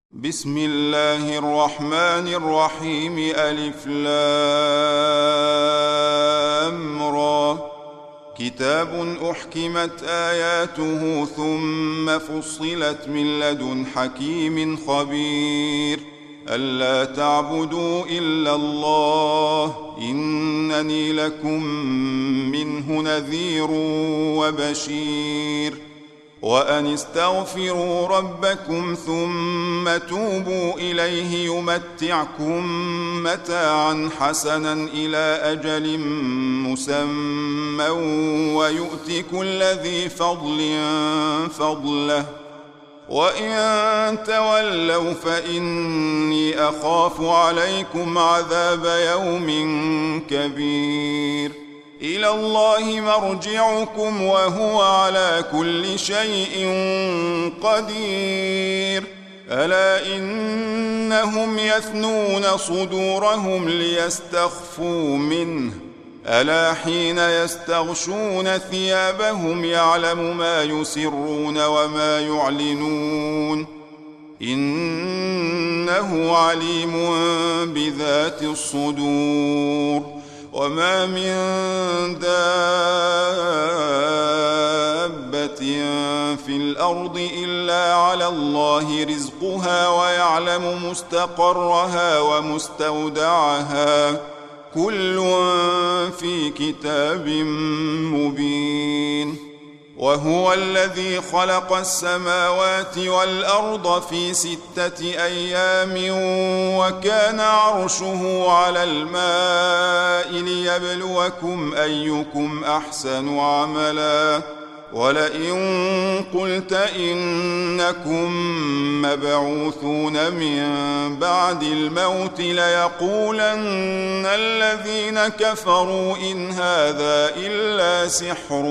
بسم الله الرحمن الرحيم. ألف لام را. كتاب أحكمت آياته ثم فصلت من لدن حكيم خبير. ألا تعبدوا إلا الله إنني لكم منه نذير وبشير. وأن استغفروا ربكم ثم توبوا إليه يمتعكم متاعا حسنا إلى أجل مسمى ويؤت كل ذي فضل فضله وإن تولوا فإني أخاف عليكم عذاب يوم كبير. إلى الله مرجعكم وهو على كل شيء قدير. ألا إنهم يثنون صدورهم ليستخفوا منه ألا حين يستغشون ثيابهم يعلم ما يسرون وما يعلنون إنه عليم بذات الصدور. وما من دابة في الأرض إلا على الله رزقها ويعلم مستقرها ومستودعها كل في كتاب مبين. وهو الذي خلق السماوات والأرض في 6 أيام وكان عرشه على الماء ليبلوكم أيكم أحسن عملا. ولئن قلت إنكم مبعوثون من بعد الموت ليقولن الذين كفروا إن هذا إلا سحر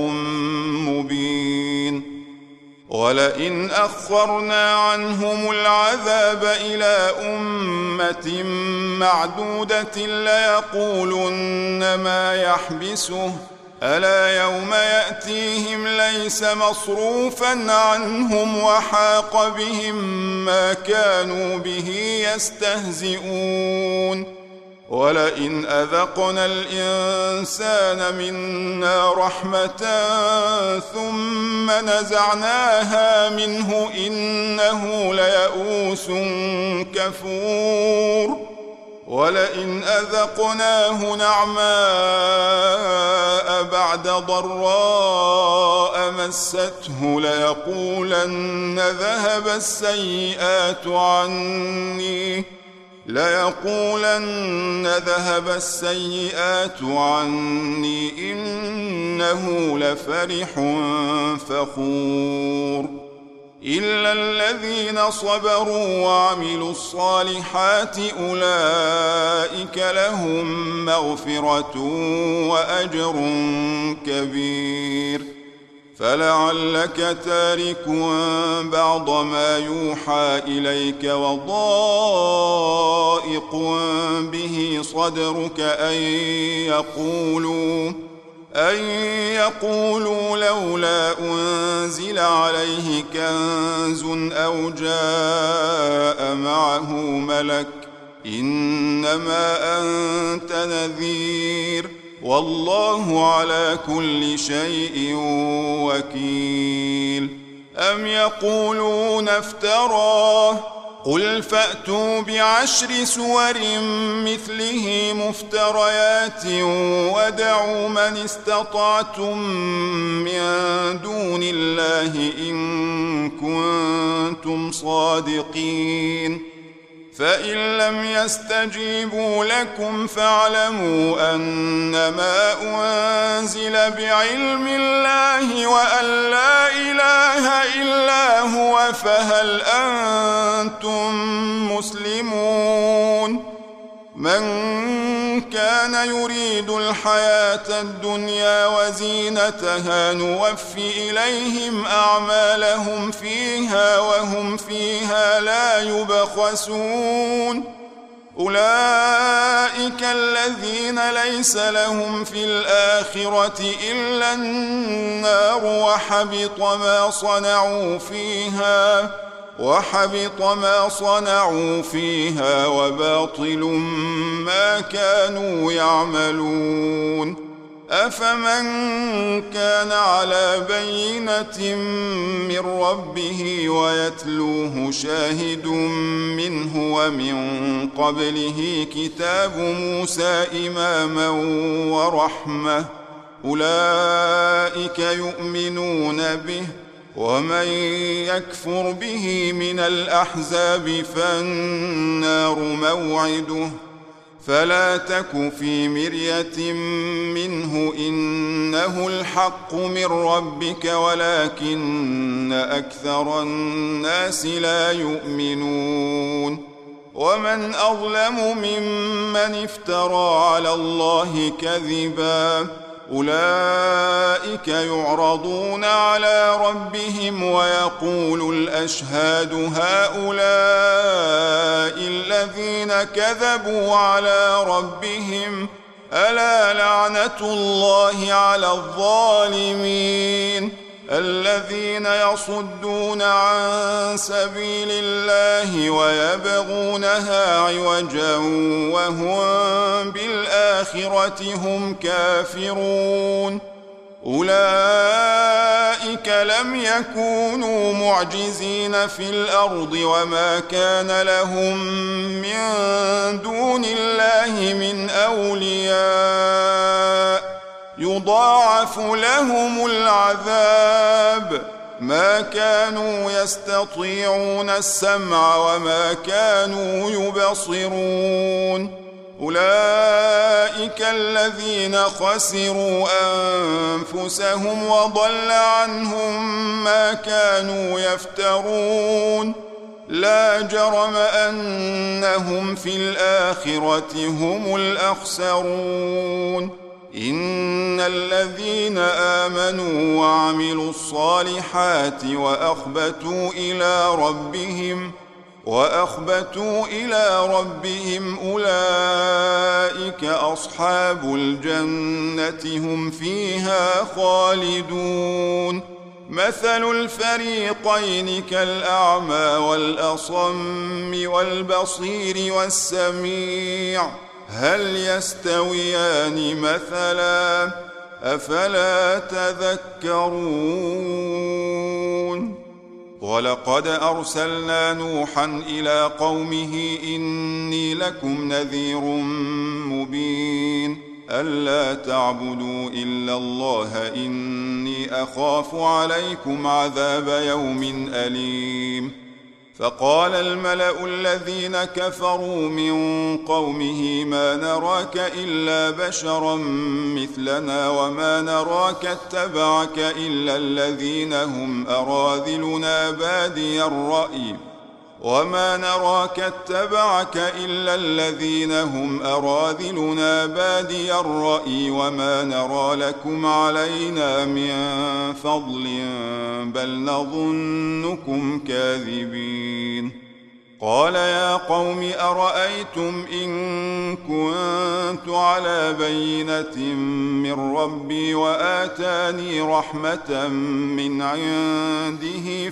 مبين. ولئن أخرنا عنهم العذاب إلى أمة معدودة ليقولن ما يحبسه ألا يوم يأتيهم ليس مصروفا عنهم وحاق بهم ما كانوا به يستهزئون. ولئن أذقنا الإنسان منا رحمة ثم نزعناها منه إنه ليئوس كفور. ولئن أذقناه نعماء بعد ضراء مسته ليقولن ذهب السيئات عني إنه لفرح فخور. إلا الذين صبروا وعملوا الصالحات أولئك لهم مغفرة وأجر كبير. فلعلك تارك بعض ما يوحى إليك وضائق به صدرك أن يقولوا لولا أنزل عليه كنز أو جاء معه ملك إنما أنت نذير والله على كل شيء وكيل. أم يقولون افتراه قل فأتوا ب10 سور مثله مفتريات ودعوا من استطعتم من دون الله إن كنتم صادقين. فإن لم يستجيبوا لكم فاعلموا أنما أنزل بعلم الله وأن لا إله إلا هو فهل أنتم مسلمون. من كان يريد الحياة الدنيا وزينتها نوفي إليهم أعمالهم فيها وهم فيها لا يبخسون. أولئك الذين ليس لهم في الآخرة إلا النار وحبط ما صنعوا فيها وحبط ما صنعوا فيها وباطل ما كانوا يعملون. أفمن كان على بينة من ربه ويتلوه شاهد منه ومن قبله كتاب موسى إماما ورحمة أولئك يؤمنون به، ومن يكفر به من الأحزاب فالنار موعده، فلا تك في مرية منه إنه الحق من ربك ولكن أكثر الناس لا يؤمنون. ومن أظلم ممن افترى على الله كذبا أولئك يعرضون على ربهم ويقول الأشهاد هؤلاء الذين كذبوا على ربهم ألا لعنة الله على الظالمين الذين يصدون عن سبيل الله ويبغونها عوجا وهم بالآخرة هم كافرون. أولئك لم يكونوا معجزين في الأرض وما كان لهم من دون الله من أولياء يضاعف لهم العذاب ما كانوا يستطيعون السمع وما كانوا يبصرون. أولئك الذين خسروا أنفسهم وضل عنهم ما كانوا يفترون. لا جرم أنهم في الآخرة هم الأخسرون. إن الذين آمنوا وعملوا الصالحات وأخبتوا إلى ربهم أولئك أصحاب الجنة هم فيها خالدون. مثل الفريقين كالأعمى والأصم والبصير والسميع هل يستويان مثلا أفلا تذكرون. ولقد أرسلنا نوحا إلى قومه إني لكم نذير مبين ألا تعبدوا إلا الله إني أخاف عليكم عذاب يوم أليم. فقال الملأ الذين كفروا من قومه ما نراك إلا بشرا مثلنا وما نراك اتبعك إلا الذين هم أراذلنا بادي الرأي وما نرى لكم علينا من فضل بل نظنكم كاذبين. قال يا قوم أرأيتم إن كنت على بينة من ربي وآتاني رحمة من عنده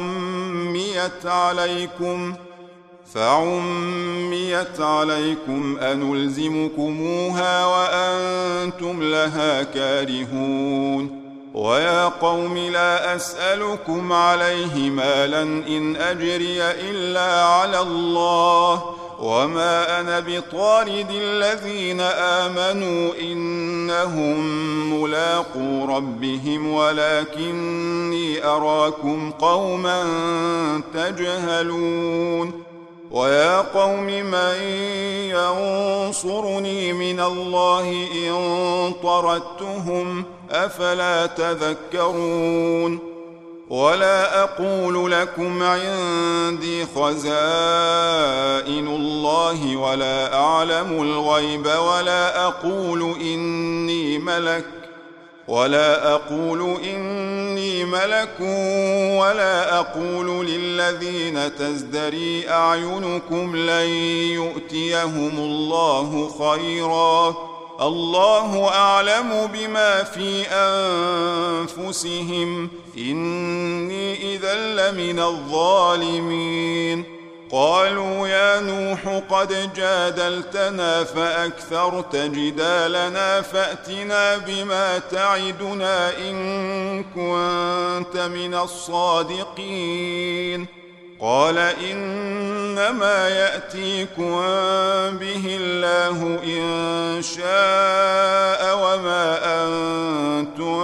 فعميت عليكم أنلزمكموها وأنتم لها كارهون. ويا قوم لا أسألكم عليه مالا إن أجري إلا على الله وما أنا بطارد الذين آمنوا إنهم ملاقو ربهم ولكني أراكم قوما تجهلون. ويا قوم من ينصرني من الله إن طردتهم أفلا تذكرون. ولا أقول لكم عندي خزائن الله ولا أعلم الغيب ولا أقول إني ملك ولا أقول للذين تزدري أعينكم لن يؤتيهم الله خيرا الله أعلم بما في أنفسهم إني إذا لمن الظالمين قالوا يا نوح قد جادلتنا فأكثرت جدالنا فأتنا بما تعدنا إن كنت من الصادقين قال إنما يأتيكم به الله إن شاء وما أنتم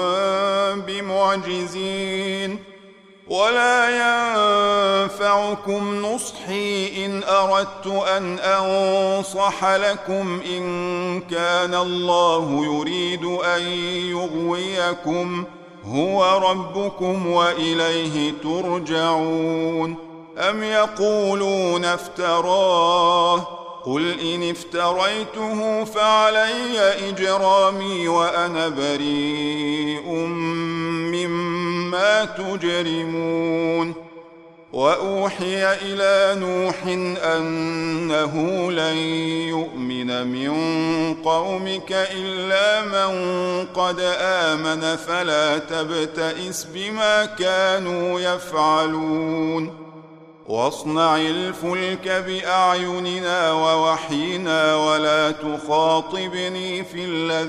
بمعجزين ولا ينفعكم نصحي إن أردت أن أنصح لكم إن كان الله يريد أن يغويكم هو ربكم وإليه ترجعون أم يقولون افتراه قل إن افتريته فعلي إجرامي وأنا بريء مما تجرمون وأوحي إلى نوح أنه لن يؤمن من قومك إلا من قد آمن فلا تبتئس بما كانوا يفعلون واصنع الفلك بأعيننا ووحينا ولا تخاطبني في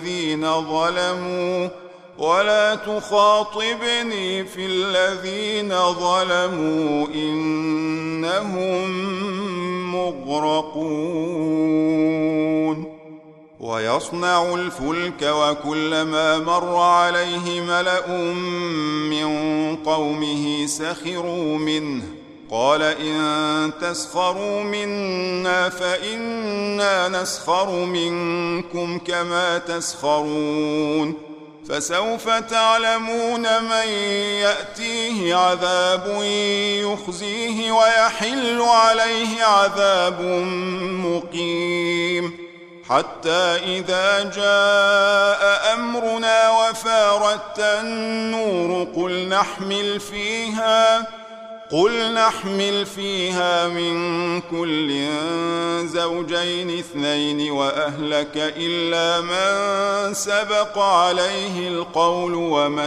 الذين ظلموا إنهم مغرقون ويصنع الفلك وكلما مر عليه ملأ من قومه سخروا منه قال إن تسخروا منا فإنا نسخر منكم كما تسخرون فسوف تعلمون من يأتيه عذاب يخزيه ويحل عليه عذاب مقيم حتى إذا جاء أمرنا وفارت النور قل نحمل فيها من كل زوجين اثنين وأهلك إلا من سبق عليه القول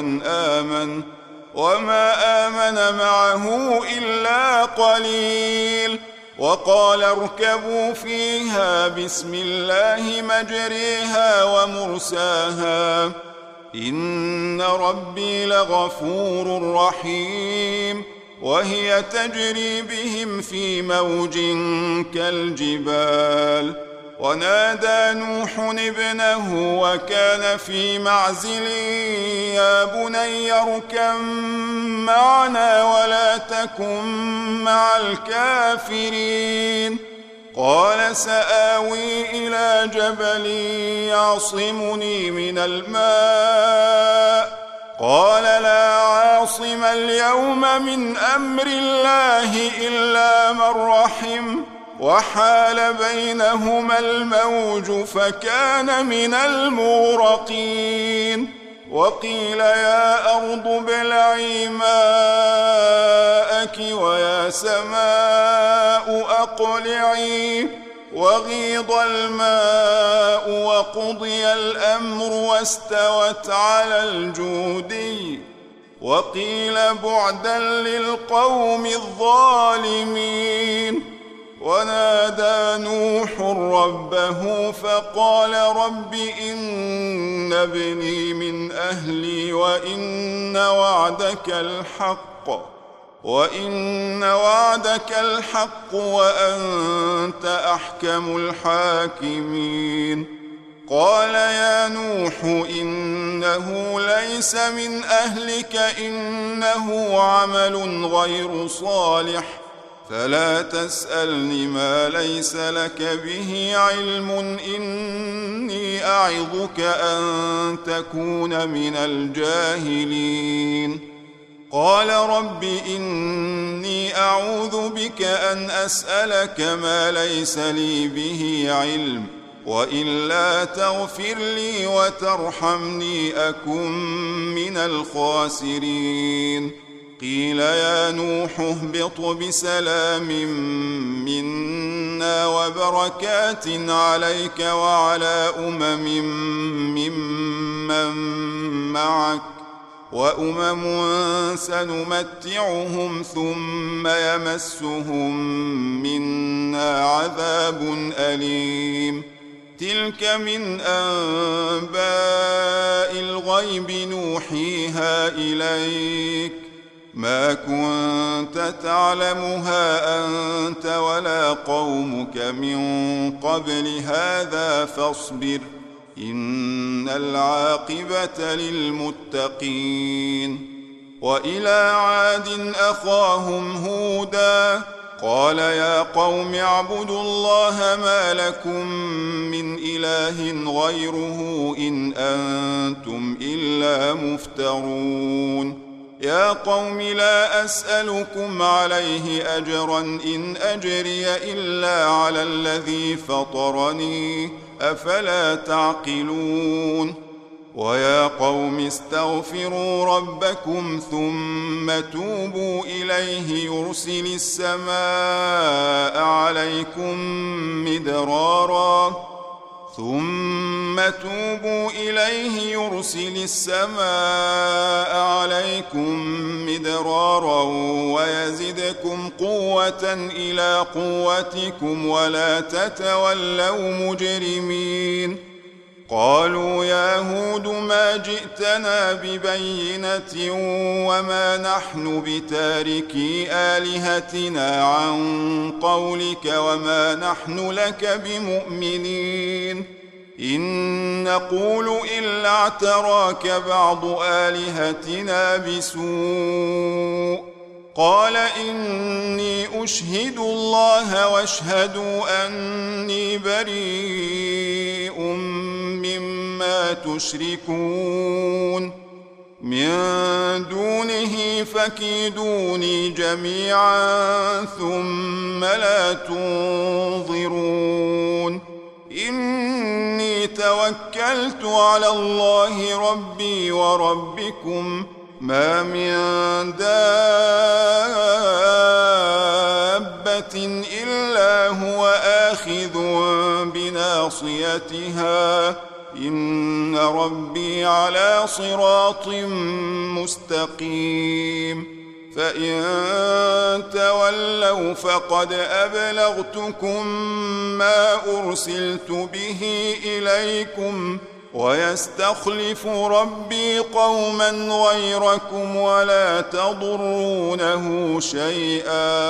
وما آمن معه إلا قليل وقال اركبوا فيها بسم الله مجريها ومرساها إن ربي لغفور رحيم وهي تجري بهم في موج كالجبال ونادى نوح ابنه وكان في معزل يا بني اركب معنا ولا تكن مع الكافرين قال سآوي إلى جبل يعصمني من الماء قال لا عاصم اليوم من أمر الله إلا من رحم وحال بينهما الموج فكان من المغرقين وقيل يا أرض ابلعي ماءك ويا سماء أقلعي وغيض الماء وقضي الأمر واستوت على الجودي وقيل بعدا للقوم الظالمين ونادى نوح ربه فقال رب إن ابني من أهلي وإن وعدك الحق وأنت أحكم الحاكمين قال يا نوح إنه ليس من أهلك إنه عمل غير صالح فلا تسألني ما ليس لك به علم إني أعظك أن تكون من الجاهلين قال رب إني أعوذ بك أن أسألك ما ليس لي به علم وإلا تغفر لي وترحمني أكن من الخاسرين قيل يا نوح اهبط بسلام منا وبركات عليك وعلى ممن معك سنمتعهم ثم يمسهم منا عذاب أليم تلك من أنباء الغيب نوحيها إليك ما كنت تعلمها أنت ولا قومك من قبل هذا فاصبر إن العاقبة للمتقين وإلى عاد أخاهم هودا قال يا قوم اعبدوا الله ما لكم من إله غيره إن أنتم إلا مفترون يا قوم لا أسألكم عليه أجرا إن أجري إلا على الذي فطرني أفلا تعقلون ويا قوم استغفروا ربكم ثم توبوا إليه يرسل السماء عليكم مدرارا ويزدكم قوة إلى قوتكم ولا تتولوا مجرمين قالوا يا هود ما جئتنا ببينة وما نحن بتاركي آلهتنا عن قولك وما نحن لك بمؤمنين إن نقول إلا اعتراك بعض آلهتنا بسوء قال إني أشهد الله واشهدوا أني بريء مما تشركون من دونه فكيدوني جميعا ثم لا تنظرون إني توكلت على الله ربي وربكم ما من دابة إلا هو آخذ بناصيتها إن ربي على صراط مستقيم فإن تولوا فقد أبلغتكم ما أرسلت به إليكم ويستخلف ربي قوما غيركم ولا تضرونه شيئا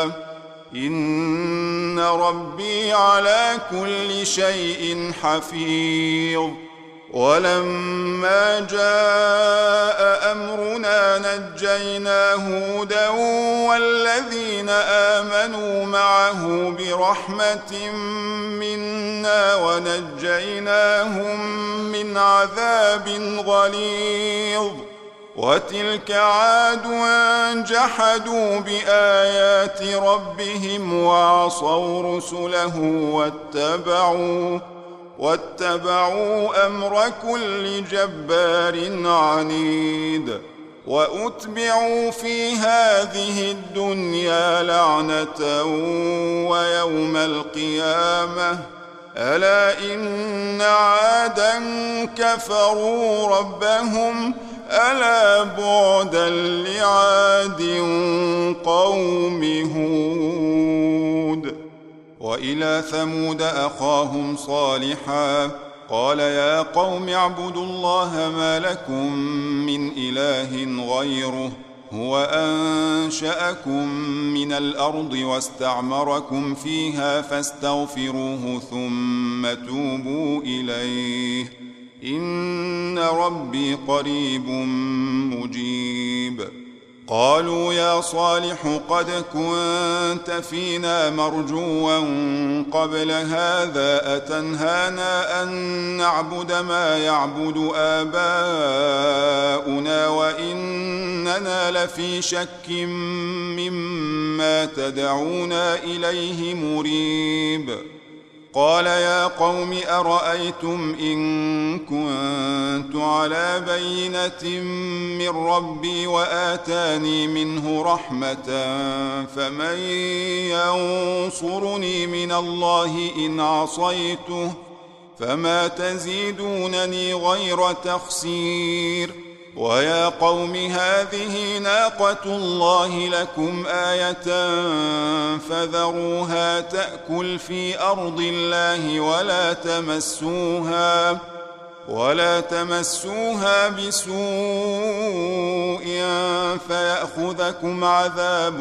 إن ربي على كل شيء حفيظ ولما جاء أمرنا نجينا هودا والذين آمنوا معه برحمة منا ونجيناهم من عذاب غليظ وتلك عاد جحدوا بآيات ربهم وعصوا رسله واتبعوا أمر كل جبار عنيد وأتبعوا في هذه الدنيا لعنة ويوم القيامة ألا إن عادا كفروا ربهم ألا بعدا لعاد قوم هود وإلى ثمود أخاهم صالحا قال يا قوم اعبدوا الله ما لكم من إله غيره هو أنشأكم من الأرض واستعمركم فيها فاستغفروه ثم توبوا إليه إن ربي قريب مجيب قالوا يا صالح قد كنت فينا مرجوا قبل هذا أتنهانا أن نعبد ما يعبد آباؤنا وإننا لفي شك مما تدعونا إليه مريب قال يا قوم أرأيتم إن كنت على بينة من ربي وآتاني منه رحمة فمن ينصرني من الله إن عصيته فما تزيدونني غير تخسير ويا قوم هذه ناقة الله لكم آية فذروها تأكل في أرض الله ولا تمسوها بسوء فيأخذكم عذاب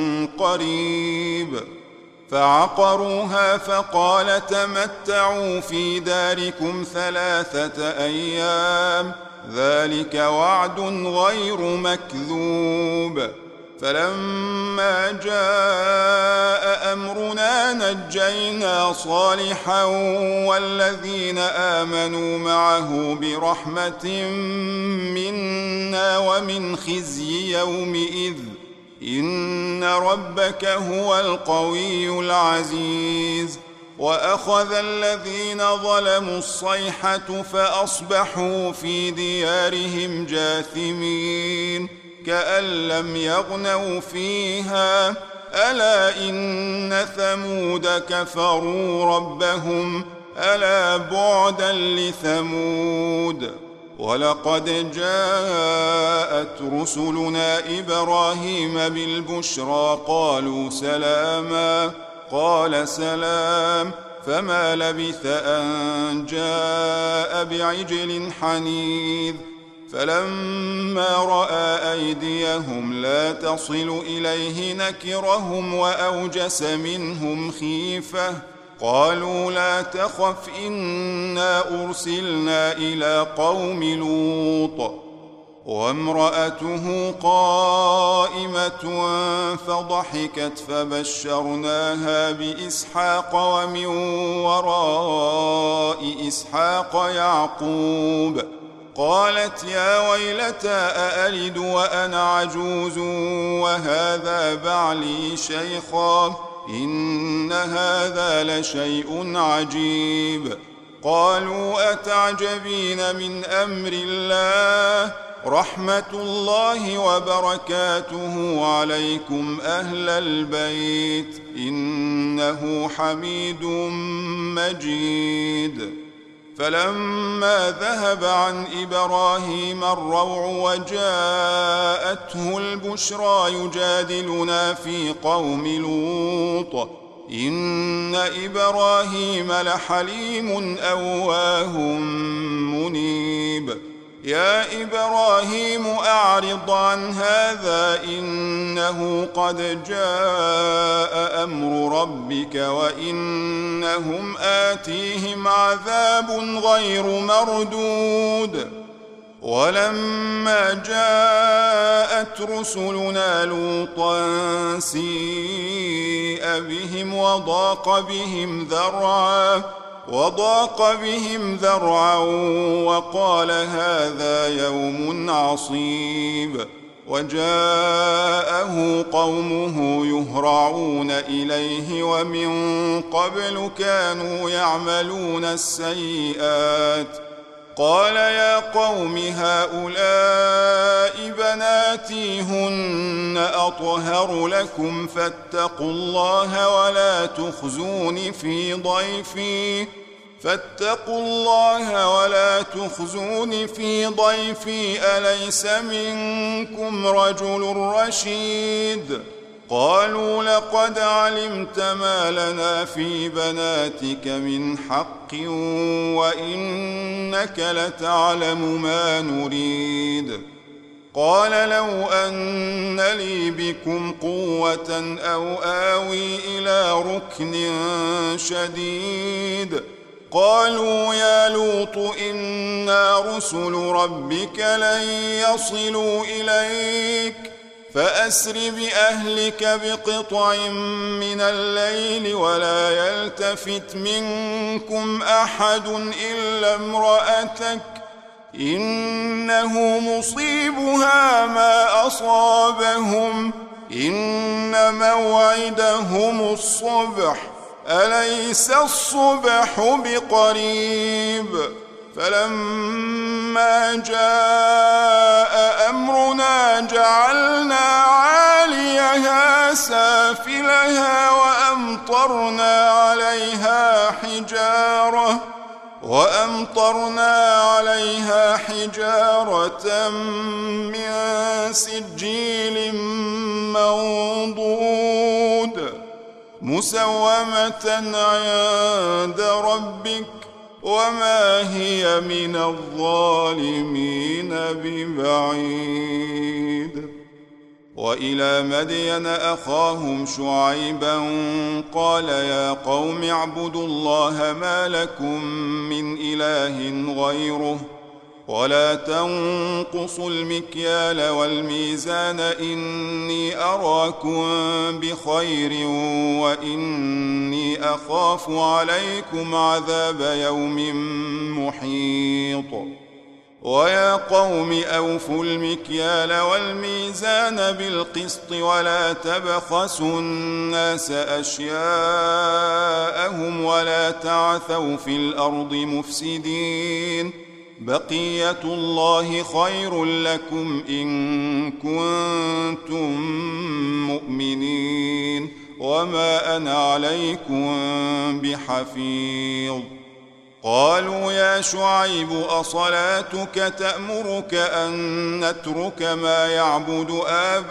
قريب فعقروها فقال تمتعوا في داركم 3 أيام ذلك وعد غير مكذوب فلما جاء أمرنا نجينا صالحا والذين آمنوا معه برحمة منا ومن خزي يومئذ إن ربك هو القوي العزيز وأخذ الذين ظلموا الصيحة فأصبحوا في ديارهم جاثمين كأن لم يغنوا فيها ألا إن ثمود كفروا ربهم ألا بعدا لثمود ولقد جاءت رسلنا إبراهيم بالبشرى قالوا سلاما قال سلام فما لبث أن جاء بعجل حنيذ فلما رأى أيديهم لا تصل إليه نكرهم وأوجس منهم خيفة قالوا لا تخف إنا أرسلنا إلى قوم لوط وامرأته قائمة فضحكت فبشرناها بإسحاق ومن وراء إسحاق يعقوب قالت يا ويلتى أألد وأنا عجوز وهذا بعلي شيخا إن هذا لشيء عجيب قالوا أتعجبين من أمر الله رحمة الله وبركاته عليكم أهل البيت إنه حميد مجيد فلما ذهب عن إبراهيم الروع وجاءته البشرى يجادلنا في قوم لوط إن إبراهيم لحليم أواه منيب يا إبراهيم أعرض عن هذا إنه قد جاء أمر ربك وإنهم آتيهم عذاب غير مردود ولما جاءت رسلنا لوطا سيء بهم وضاق بهم ذرعا وقال هذا يوم عصيب وجاءه قومه يهرعون إليه ومن قبل كانوا يعملون السيئات قال يا قوم هؤلاء بناتي هن أطهر لكم فاتقوا الله ولا تخزوني في ضيفي أليس منكم رجل رشيد قالوا لقد علمت ما لنا في بناتك من حق وإنك لتعلم ما نريد قال لو أن لي بكم قوة أو آوي إلى ركن شديد قالوا يا لوط إنا رسل ربك لن يصلوا إليك فأسر بأهلك بقطع من الليل ولا يلتفت منكم أحد إلا امرأتك إنه مصيبها ما أصابهم إن موعدهم الصبح أليس الصبح بقريب فلما جاء أمرنا جعلنا عاليها سافلها وأمطرنا عليها حجارة من سجيل منضود مسومة عند ربك وما هي من الظالمين ببعيد. وإلى مدين أخاهم شعيبا قال يا قوم اعبدوا الله ما لكم من إله غيره ولا تنقصوا المكيال والميزان إني أراكم بخير وإني أخاف عليكم عذاب يوم محيط. ويا قوم أوفوا المكيال والميزان بالقسط ولا تبخسوا الناس أشياءهم ولا تعثوا في الأرض مفسدين بقية الله خير لكم إن كنتم مؤمنين وما أنا عليكم بحفيظ. قالوا يا شعيب أصلاتك تأمرك أن نترك ما يعبد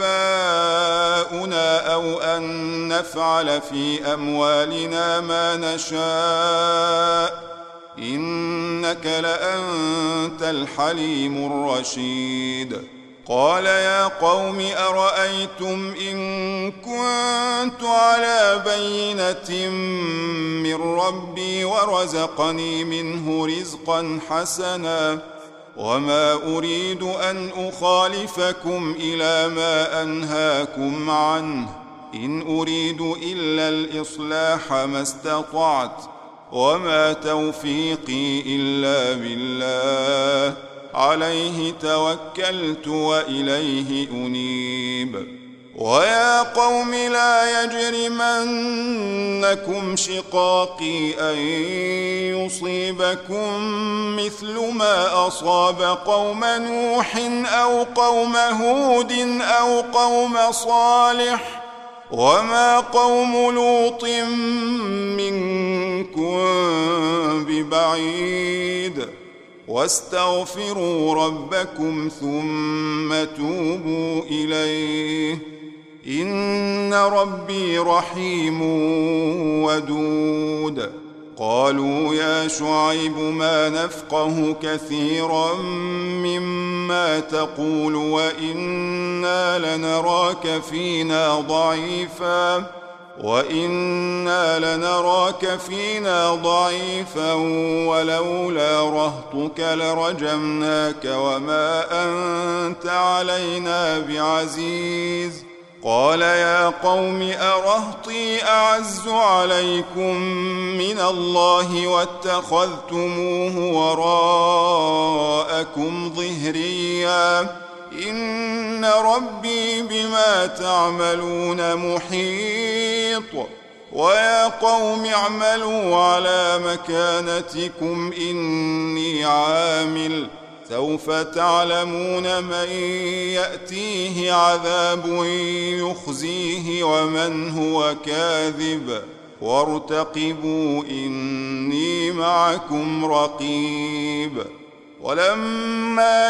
آباؤنا أو أن نفعل في أموالنا ما نشاء إنك لأنت الحليم الرشيد. قال يا قوم أرأيتم إن كنت على بينة من ربي ورزقني منه رزقا حسنا وما أريد أن أخالفكم إلى ما أنهاكم عنه إن أريد إلا الإصلاح ما استطعت وما توفيقي إلا بالله عليه توكلت وإليه أنيب. ويا قوم لا يجرمنكم شقاقي أن يصيبكم مثل ما أصاب قوم نوح أو قوم هود أو قوم صالح وما قوم لوط منكم ببعيد. واستغفروا ربكم ثم توبوا إليه إن ربي رحيم ودود. قالوا يا شعيب ما نفقه كثيرا مما تقول وإنا لنراك فينا ضعيفا ولولا رهطك لرجمناك وما أنت علينا بعزيز. قال يا قوم أرهطي أعز عليكم من الله واتخذتموه وراءكم ظهريا إن ربي بما تعملون محيط. ويا قوم اعملوا على مكانتكم إني عامل سوف تعلمون من يأتيه عذاب يخزيه ومن هو كاذب وارتقبوا إني معكم رقيب. ولما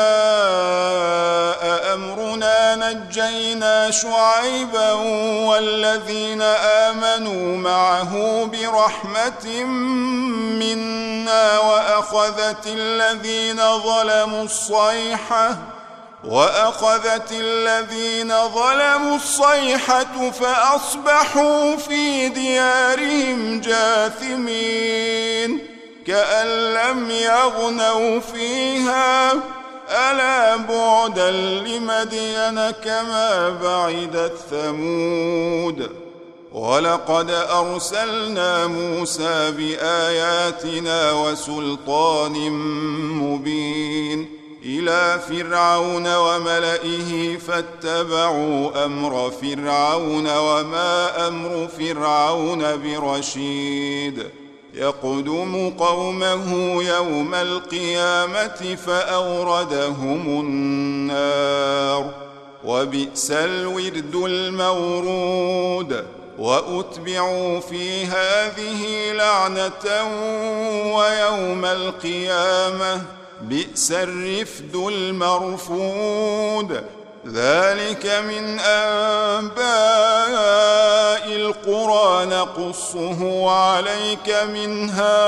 جاء أمرنا نجينا شعيبا والذين آمنوا معه برحمة منا وأخذت الذين ظلموا الصيحة فأصبحوا في ديارهم جاثمين كأن لم يغنوا فيها ألا بعدا لمدين كما بعدت ثمود. ولقد أرسلنا موسى بآياتنا وسلطان مبين إلى فرعون وملئه فاتبعوا أمر فرعون وما أمر فرعون برشيد يقدم قومه يوم القيامة فأوردهم النار وبئس الورد المورود وأتبعوا في هذه لعنة ويوم القيامة بئس الرفد المرفود ذلك من أنباء القرى نقصه عليك منها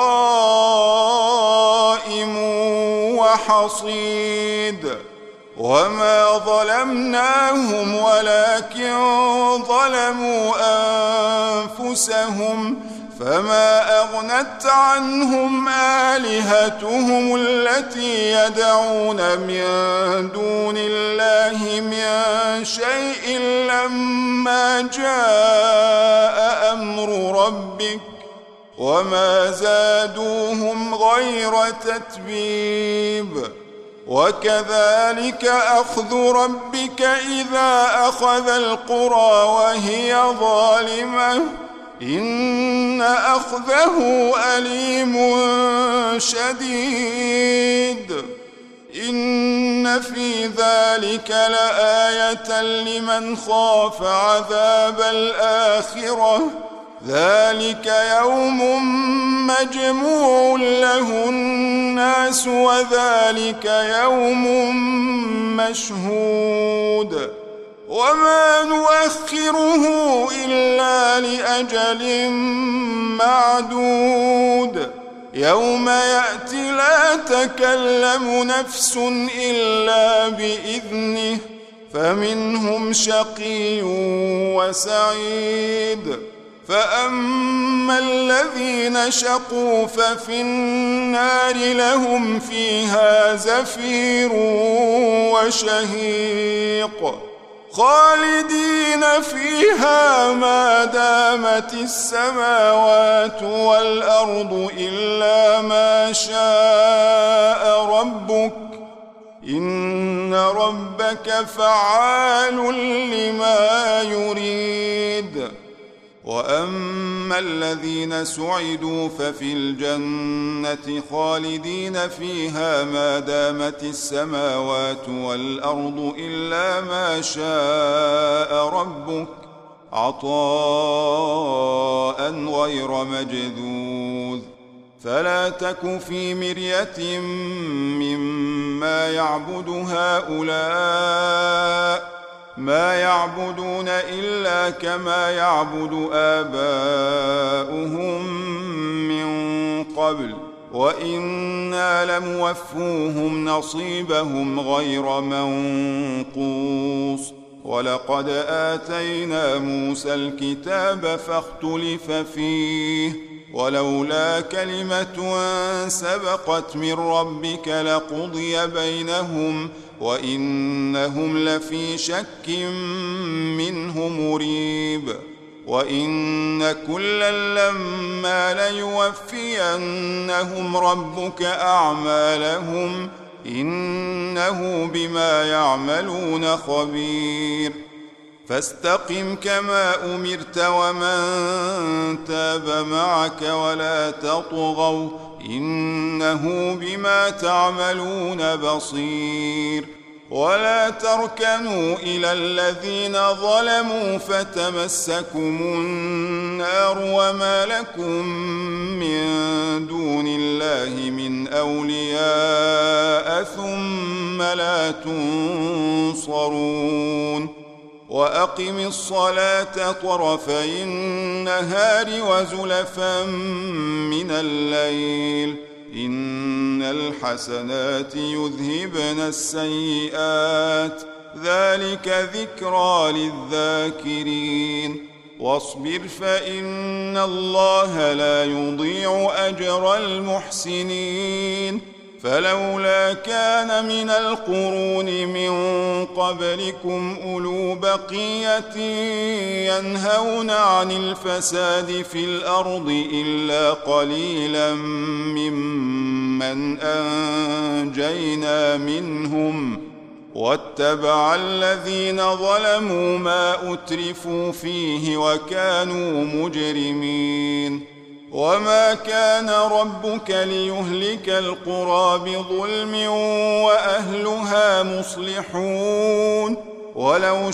قائم وحصيد وما ظلمناهم ولكن ظلموا أنفسهم فما أغنت عنهم آلهتهم التي يدعون من دون الله من شيء لما جاء أمر ربك وما زادوهم غير تتبيب وكذلك أخذ ربك إذا أخذ القرى وهي ظالمة إن أخذه أليم شديد إن في ذلك لآية لمن خاف عذاب الآخرة ذلك يوم مجموع له الناس وذلك يوم مشهود وما نؤخره إلا لأجل معدود يوم يأتي لا تكلم نفس إلا بإذنه فمنهم شقي وسعيد فأما الذين شقوا ففي النار لهم فيها زفير وشهيق خالدين فيها ما دامت السماوات والأرض إلا ما شاء ربك إن ربك فعال لما يريد وأما الذين سعدوا ففي الجنة خالدين فيها ما دامت السماوات والأرض إلا ما شاء ربك عطاء غير مجذوذ فلا تك في مرية مما يعبد هؤلاء ما يعبدون إلا كما يعبد آباؤهم من قبل وإنا لموفوهم نصيبهم غير منقوص ولقد آتينا موسى الكتاب فاختلف فيه ولولا كلمة سبقت من ربك لقضي بينهم وإنهم لفي شك منه مريب وإن كلا لما ليوفينهم ربك أعمالهم إنه بما يعملون خبير فاستقم كما أمرت ومن تاب معك ولا تطغوا إنه بما تعملون بصير ولا تركنوا إلى الذين ظلموا فتمسكم النار وما لكم من دون الله من أولياء ثم لا تنصرون وأقم الصلاة طرفي النهار وزلفا من الليل إن الحسنات يذهبن السيئات ذلك ذكرى للذاكرين واصبر فإن الله لا يضيع أجر المحسنين فلولا كان من القرون من قبلكم أولو بقية ينهون عن الفساد في الأرض إلا قليلا ممن من أنجينا منهم واتبع الذين ظلموا ما أترفوا فيه وكانوا مجرمين وما كان ربك ليهلك القرى بظلم وأهلها مصلحون ولو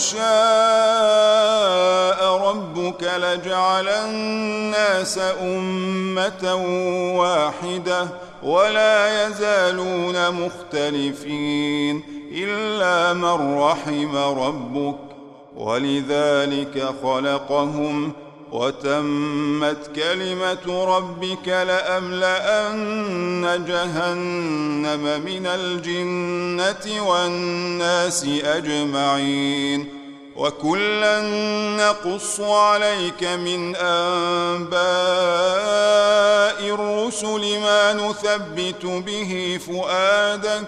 شاء ربك لجعل الناس أمة واحدة ولا يزالون مختلفين إلا من رحم ربك ولذلك خلقهم وتمت كلمة ربك لأملأن جهنم من الجنة والناس أجمعين وكلا نقص عليك من أنباء الرسل ما نثبت به فؤادك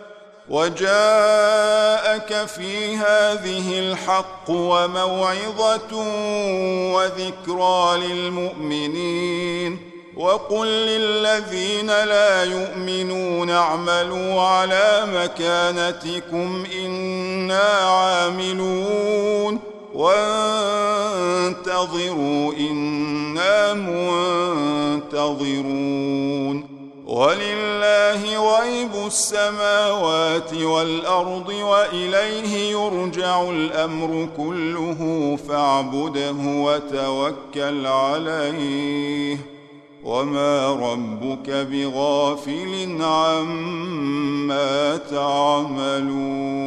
وجاءك في هذه الحق وموعظة وذكرى للمؤمنين وقل للذين لا يؤمنون اعملوا على مكانتكم إنا عاملون وانتظروا إنا منتظرون ولله غيب السماوات والأرض وإليه يرجع الأمر كله فاعبده وتوكل عليه وما ربك بغافل عما تعملون